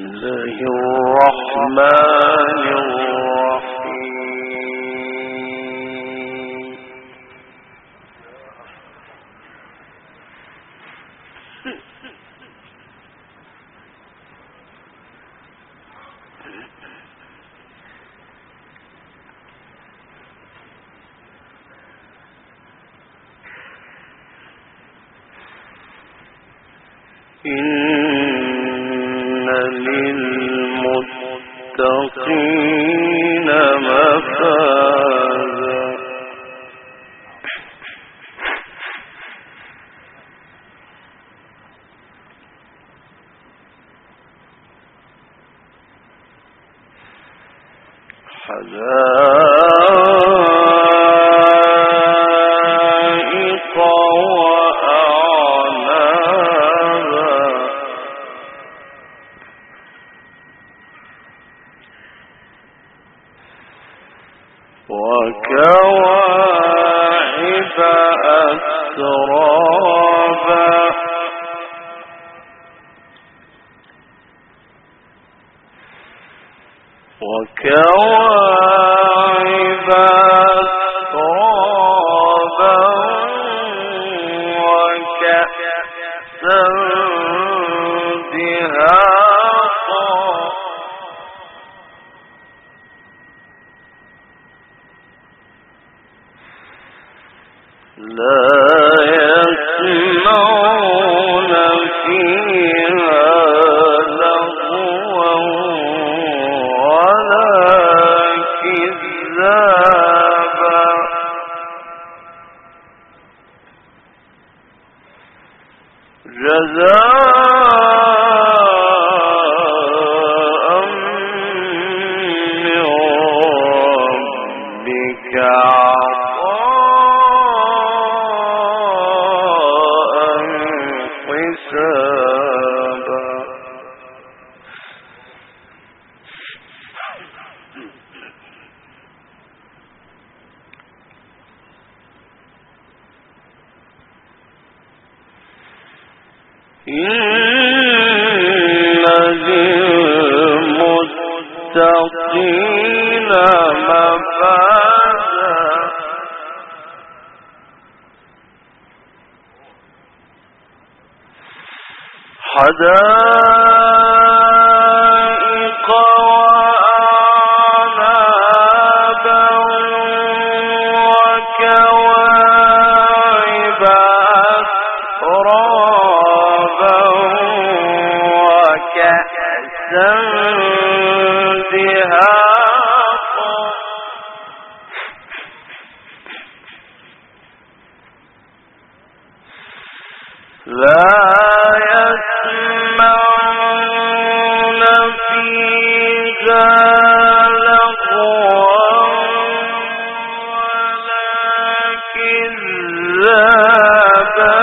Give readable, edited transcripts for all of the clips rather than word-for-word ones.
الله الرحمن الرحيم. إن للمتقين مفازا حدائق وكواعب أترابا وكواعب أترابا وكأسا دهاقا لا يسمعون فيها لغوا ولا كذابا جزاء من ربك إن للمتقين مفازا حدائق وأعنابا وكواعب أترابا وكأسا دهاقا لا يسمعون فيها لغوا ولا كذابا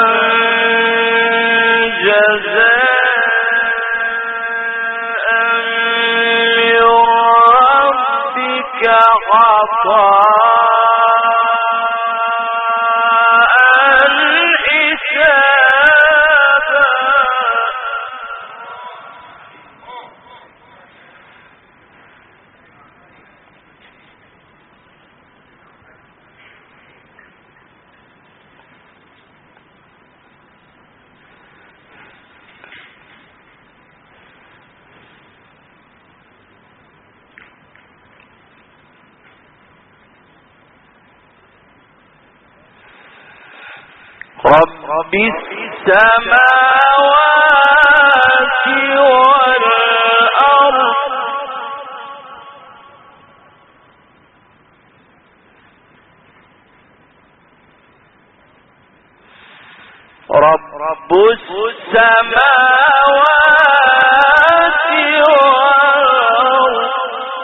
جزاء من ربك عطاء رب السماوات والأرض رب السماوات والأرض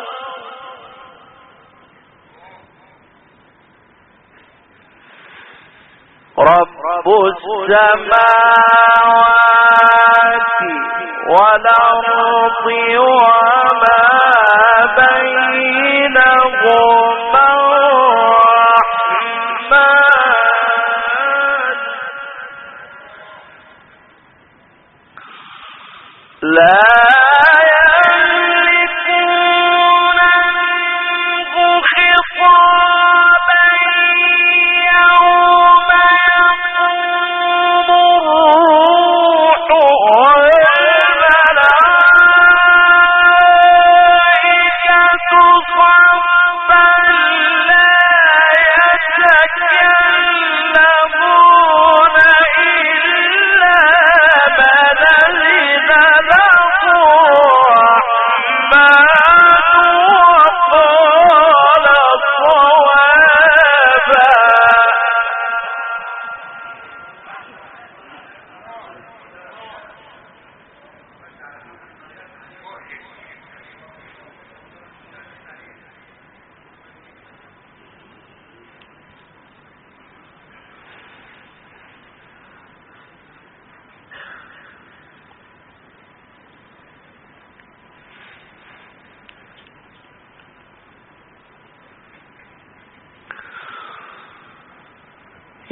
رب السماوات والأرض وما بينهما الرحمن لا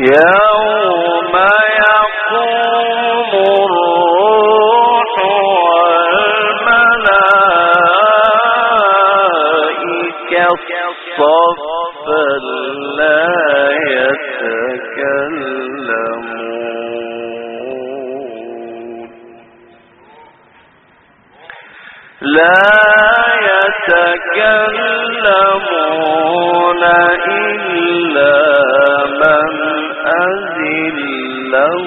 يوم يقوم الروح والملائكة صفا لا يتكلمون إلا من أذن له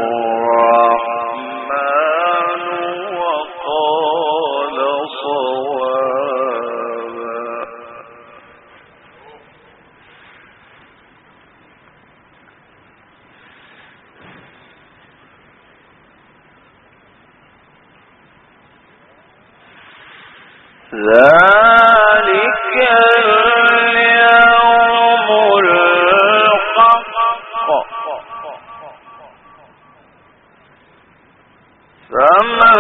الرحمن وقال صوابا. ذلك اليوم الحق فمن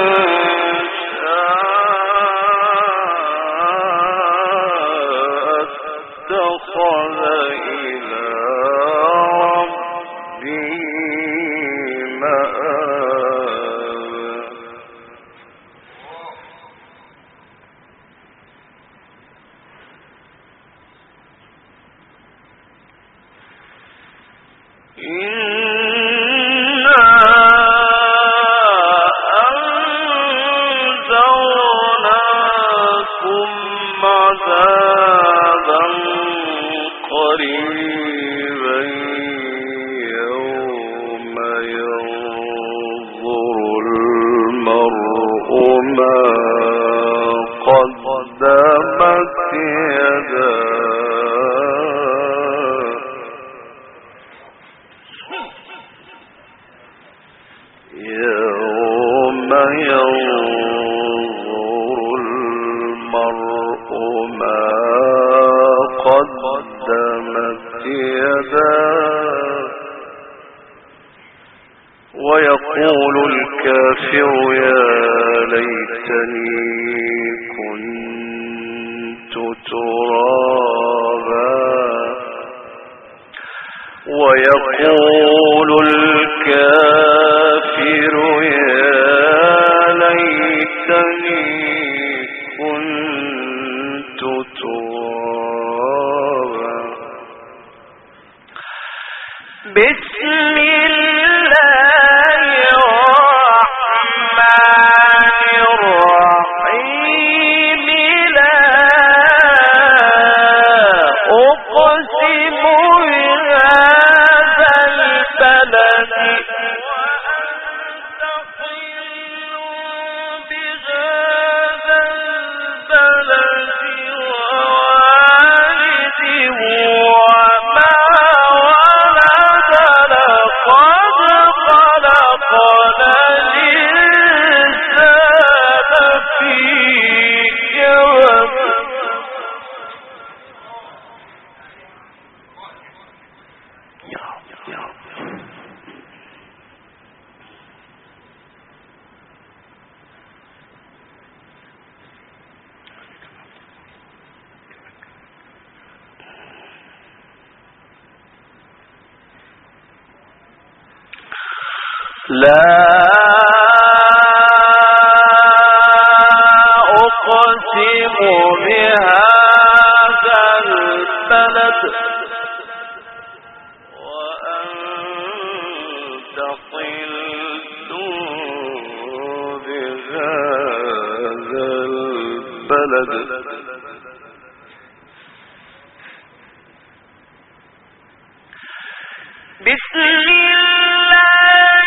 شاء اتخذ إلى ربه مآبا. إنا أنذرناكم عذابا قريبا يوم ينظر المرء ما قدمت يداه يوم ينظر المرء ما قدمت يداه ويقول الكافر يا ليتني كنت ترابا ويقول الكافر يا ليتني كنت ترابا. بسم الله الرحمن الرحيم لا أقسم بهذا البلد وأنت حل بهذا البلد ووالد وما ولد لقد خلقنا الإنسان في كبد. لا أقسم بهذا البلد وأنت حل بهذا البلد. بسم الله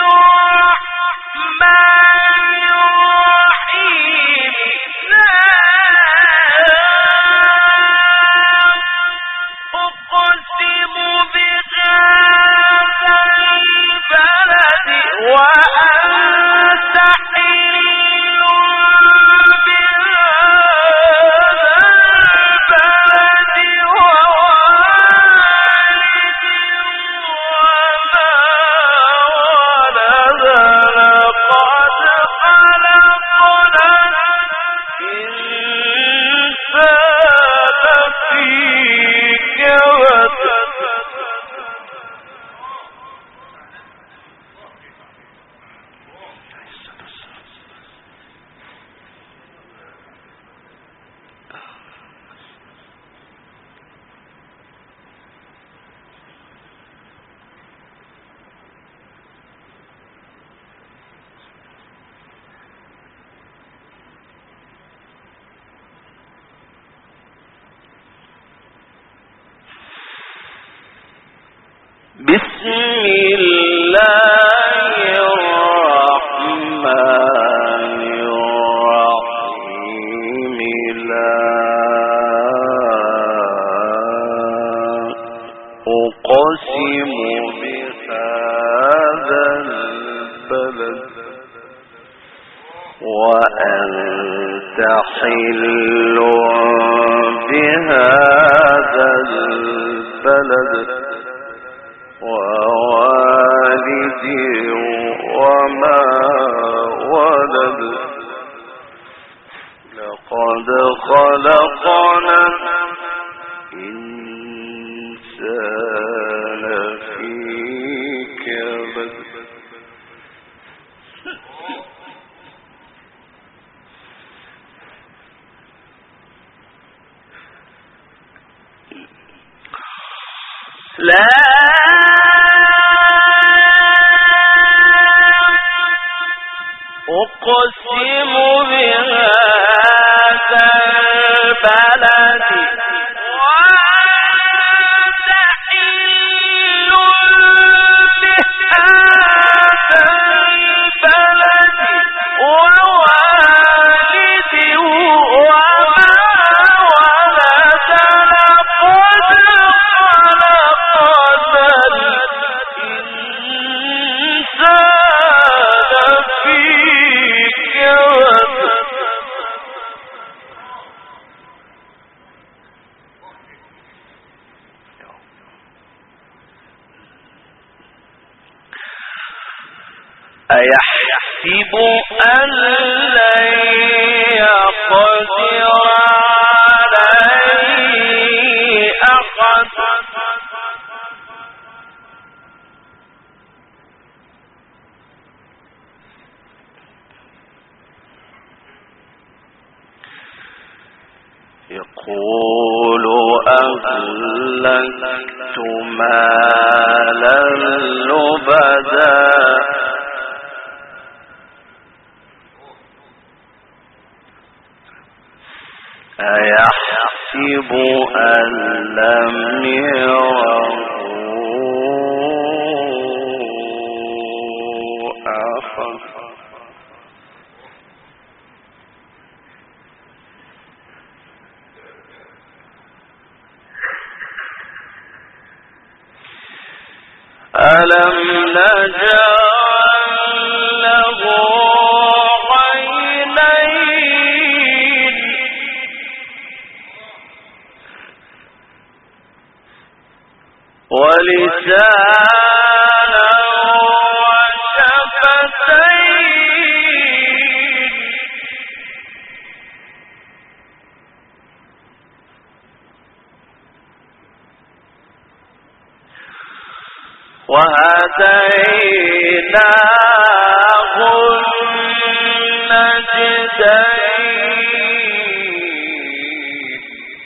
الرحمن الرحيم لا بسم الله الرحمن الرحيم لا أقسم بهذا البلد وأنت حل بهذا البلد ووالد وما ولد لقد خلقنا الإنسان في كبد لا أقسم بهذا البلد وأنت حل بهذا البلد ووالد وما ولد لقد خلقنا الإنسان في كبد أيحسب أن لن يقدر عليه أحد يقول أهلكت مالا لبدا أيحسب أن لم يره أحد ألم نجعل له عينين ولسانا وشفتين وهديناه النجدين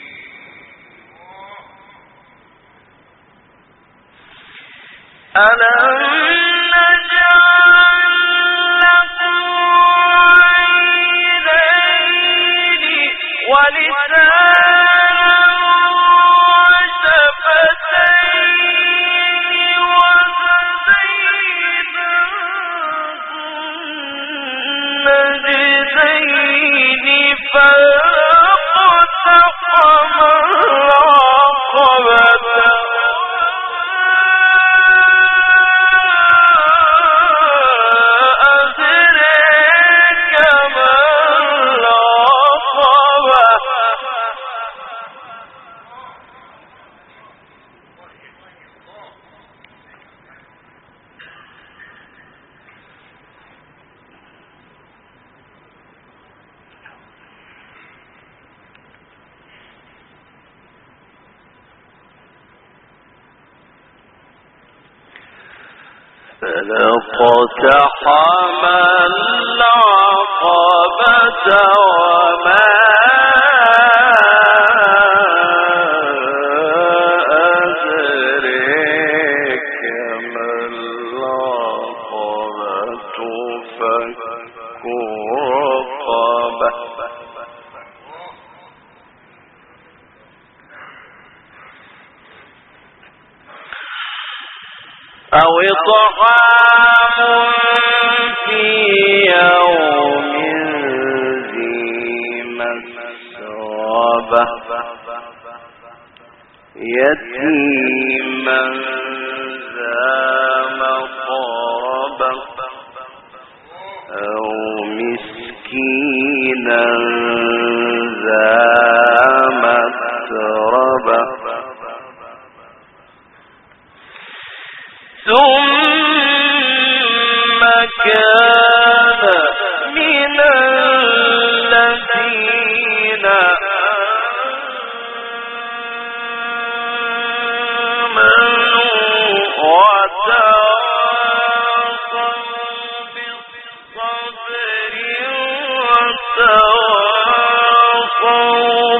ألم نجعل له عينين ولسانا وشفتين وهديناه النجدين فالتقم العقبة فلقتحم العقبة وما أدريك ما العقبة فك رقبة طعام في يوم ذي مسغبة يتيما ذا مقربة أو مسكينا ذا متربة ثم كان من الذين آمنوا وتواصوا بالصبر وتواصوا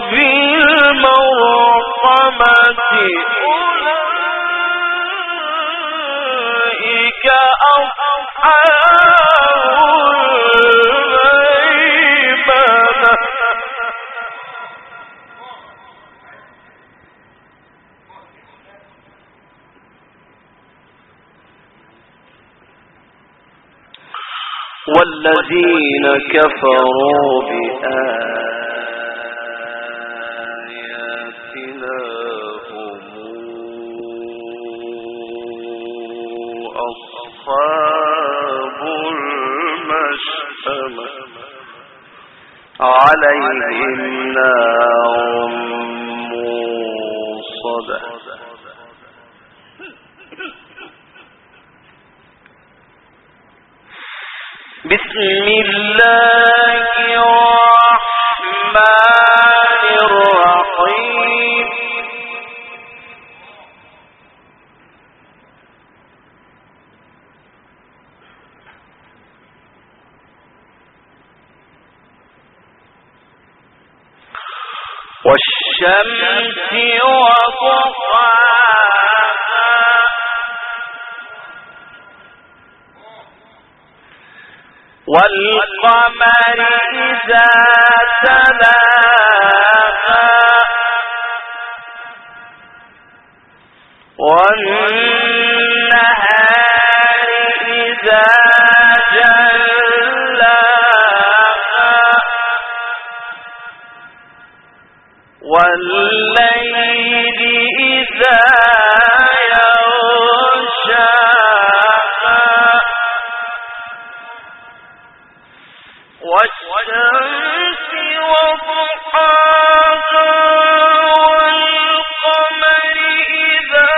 بالمرحمة أولئك أصحاب الميمنة والذين كفروا بآياتنا هم أصحاب المشأمة عليهم نار موصدة بسم الله الرحمن الرحيم والشمس وضحاها والقمر إذا تلاها والنهار إذا جلاها والليل إذا يغشاها والشمس وضحاها والقمر إذا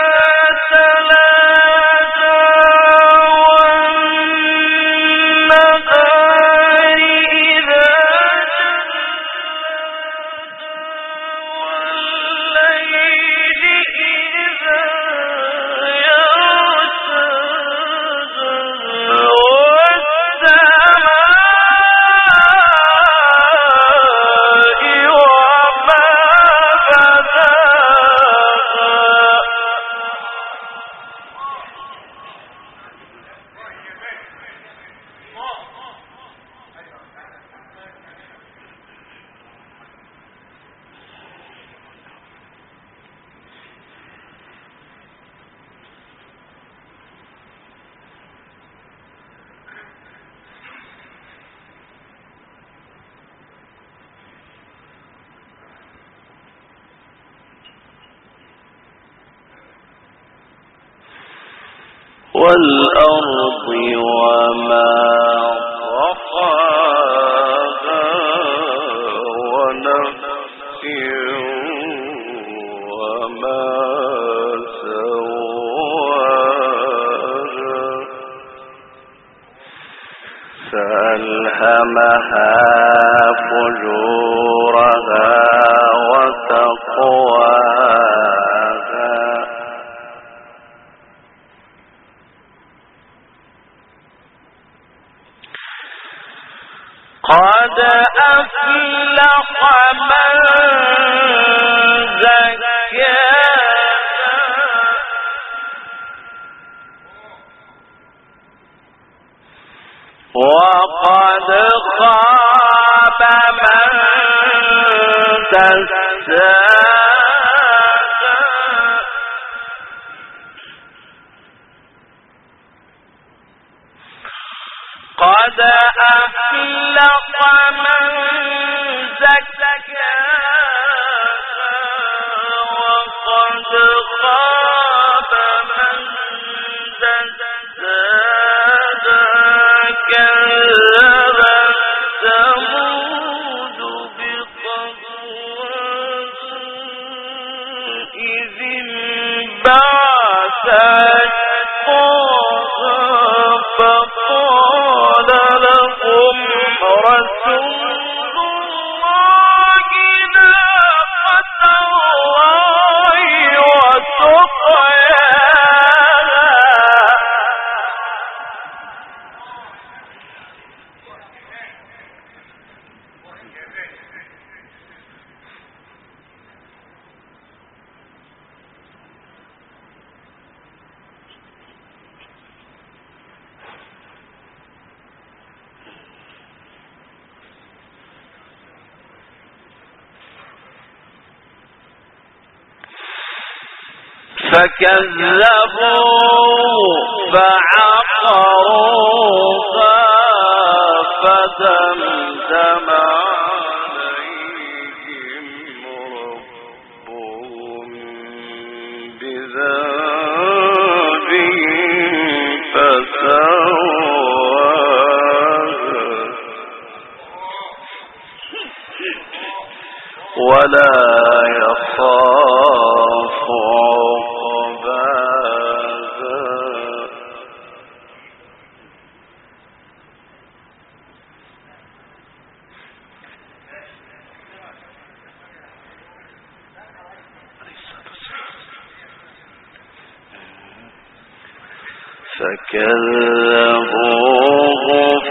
تلاها والنهار إذا والليل إذا والأرض وما طحاها ونفس وما سواها فألهمها فجورها وتقواها قد أفلح من زكاها وقد خاب من دساها أفلح من زكاها وقد خاب من دساها كذبت ثمود بطغواها إذ انبعث أشقاها فقال لهم رسول الله ناقة الله وسقياها فكذبوا فعقروها فدمدم عليهم ربهم بذنبهم فسواها ولا يخاف فكذبوه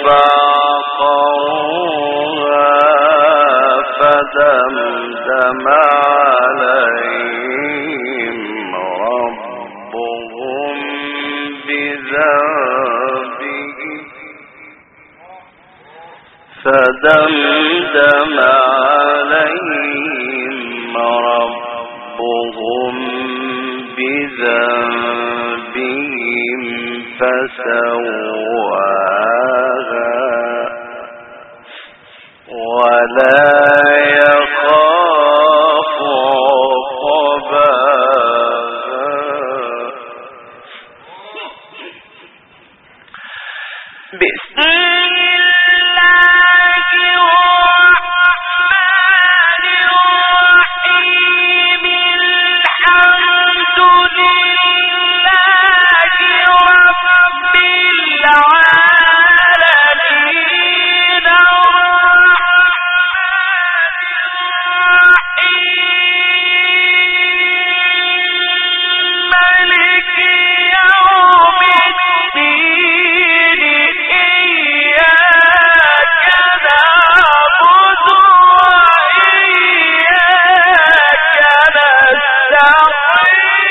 فعقروها فدمدم عليهم ربهم بذنبهم فسواها ولا يخاف عقباها بسم الله الرحمن الرحيم الحمد لله رب العالمين مالك يوم الدين إياك نعبد وإياك نستعين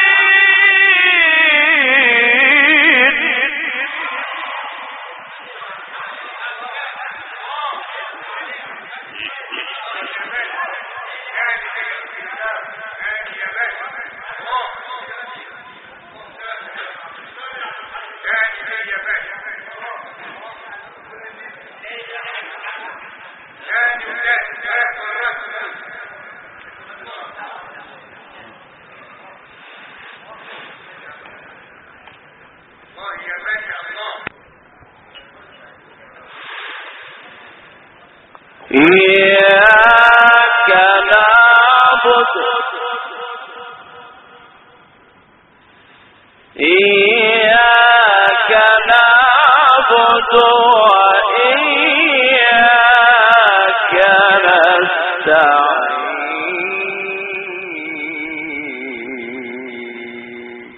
إياك نعبد وإياك نستعين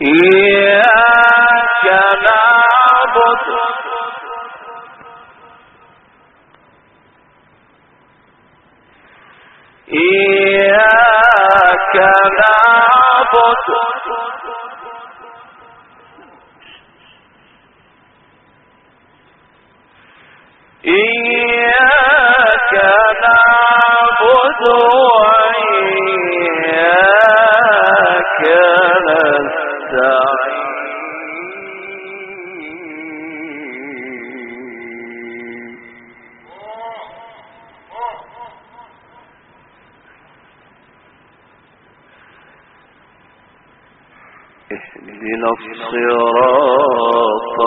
إياك نعبد إياك نعبد إياك نعبد وإياك نستعين اهدنا الصراط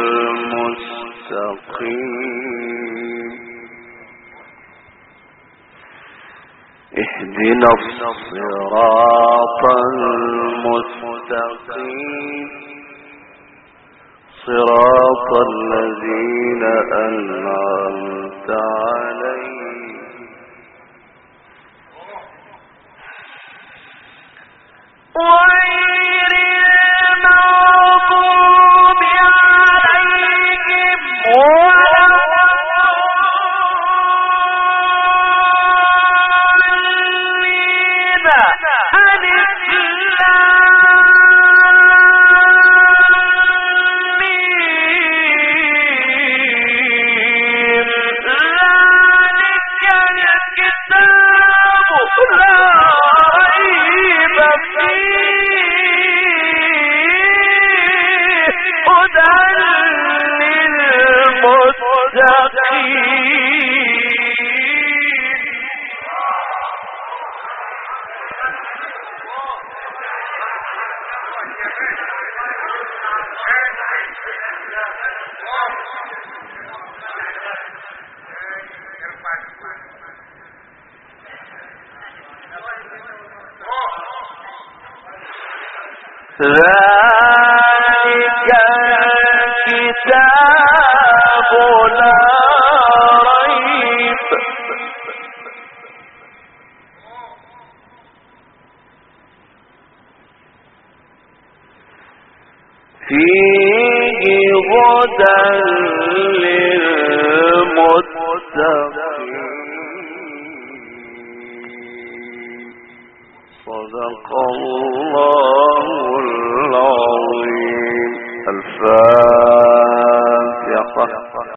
المستقيم اهدنا الصراط المستقيم صراط الذين أنعمت عليهم غير المغضوب عليهم ولا الضالين ذلك الكتاب لا ريب فيه هدى للمتقين ذلك الكتاب لا ريب فيه هدى للمتقين صدق الله العظيم. الفاتحة.